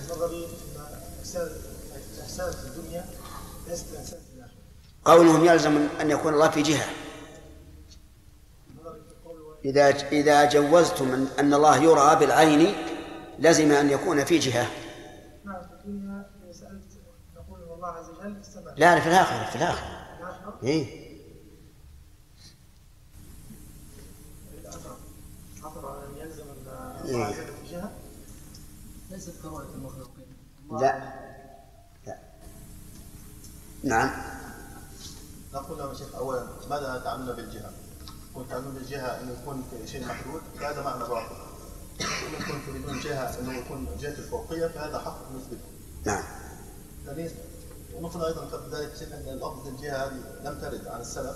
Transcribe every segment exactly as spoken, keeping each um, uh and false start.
نظري أن الإحسان في الدنيا ليس الإحسان في الآخرة. قولهم يلزم أن يكون الله في جهة. إذا إذا جوزتم أن الله يرى بالعين لازم أن يكون في جهة. نعم في الدنيا سألت نقول الله عز وجل في السماء. لا في الآخرة في الآخرة. إيه. يلزم أن الله عز وجل في جهة. ليست كرؤية المخلوقين. لا. لا. نعم. نقول لهم شيخ أولا ماذا تعنون بالجهة؟ كنت تعنون بالجهة أنه يكون في شيء محدود فهذا معنى باطل. إن كنت تريدون جهة أنه يكون جهة الفوقية فهذا حق مثبت. نعم. ونقول أيضا قبل ذلك شيخ أن لفظ الجهة هذه لم ترد عن السلف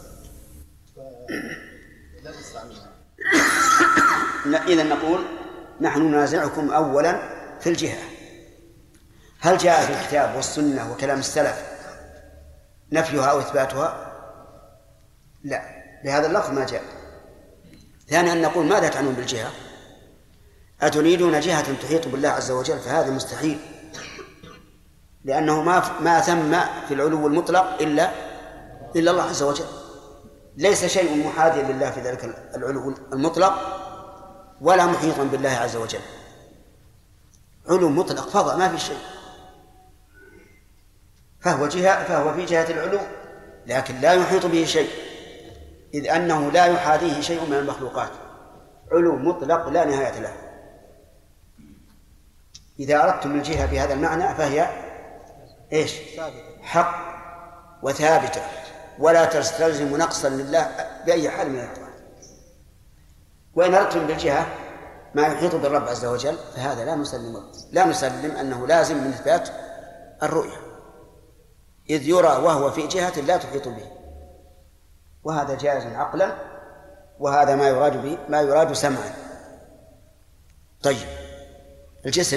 فلا نستعملها. إذا نقول نحن ننازعكم أولا في الجهة. هل جاء في الكتاب والسنة وكلام السلف نفيها أو إثباتها؟ لا، بهذا اللفظ ما جاء. ثانيا نقول ماذا تعنون بالجهة؟ أتريدون جهة تحيط بالله عز وجل؟ فهذا مستحيل، لأنه ما ما ثم في العلو المطلق إلا إلا الله عز وجل. ليس شيء محاذيا لله في ذلك العلو المطلق ولا محيطا بالله عز وجل. علو مطلق فضاء ما في شيء، فهو جهة فهو في جهة العلو لكن لا يحيط به شيء، إذ أنه لا يحاذيه شيء من المخلوقات. علو مطلق لا نهاية له. إذا أردتم الجهة بهذا المعنى فهي إيش؟ حق وثابتة ولا تستلزم نقصا لله بأي حال من الأحوال. وإن أردتم بالجهة ما يحيط بالرب عز وجل فهذا لا نسلم لا نسلم أنه لازم من إثبات الرؤية، إذ يرى وهو في جهة لا تحيط به، وهذا جائز عقلا وهذا ما يراد به ما يراد سمعا. طيب الجسم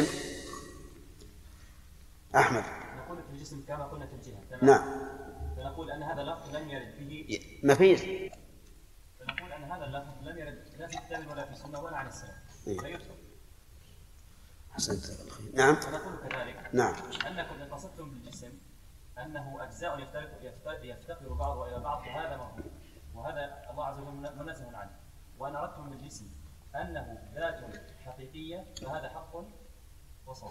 أحمد نقول في الجسم كما قلنا في الجهة. نعم. فنقول أن هذا اللفظ لم يرد به ما فيش. فنقول أن هذا اللفظ لم يرد لا في الكتاب ولا في السنة ولا عن السلف. إيه. فيدخل. حسنت. نعم. فنقول كذلك نعم. أنكم إن قصدتم بالجسم أنه أجزاء يفترق يفتقر بعضها إلى بعض وهذا موجود وهذا الله عز وجل منزه عنه، وأن أردتم بالجسم أنه ذات حقيقية فهذا حق وصواب.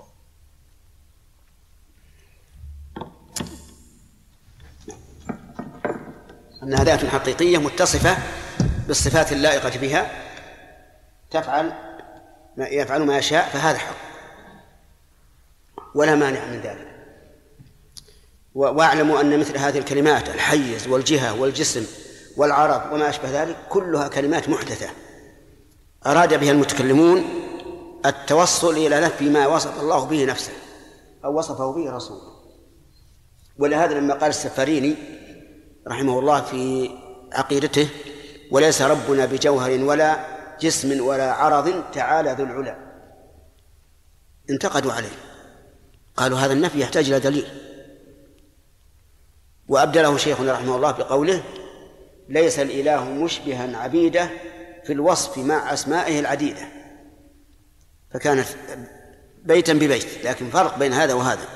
أنها ذات حقيقية متصفة بالصفات اللائقة بها تفعل ما يفعل ما يشاء فهذا حق ولا مانع من ذلك. واعلموا أن مثل هذه الكلمات الحيز والجهة والجسم والعرض وما أشبه ذلك كلها كلمات محدثة أراد بها المتكلمون التوصل إلى نفي ما وصف الله به نفسه أو وصفه به رسوله. ولهذا لما قال السفاريني رحمه الله في عقيدته وليس ربنا بجوهر ولا جسم ولا عرض تعالى ذو العلا، انتقدوا عليه قالوا هذا النفي يحتاج إلى دليل، وأبدله شيخنا رحمه الله بقوله ليس الإله مشبها عبيده في الوصف مع أسمائه العديدة، فكانت بيتا ببيت، لكن فرق بين هذا وهذا.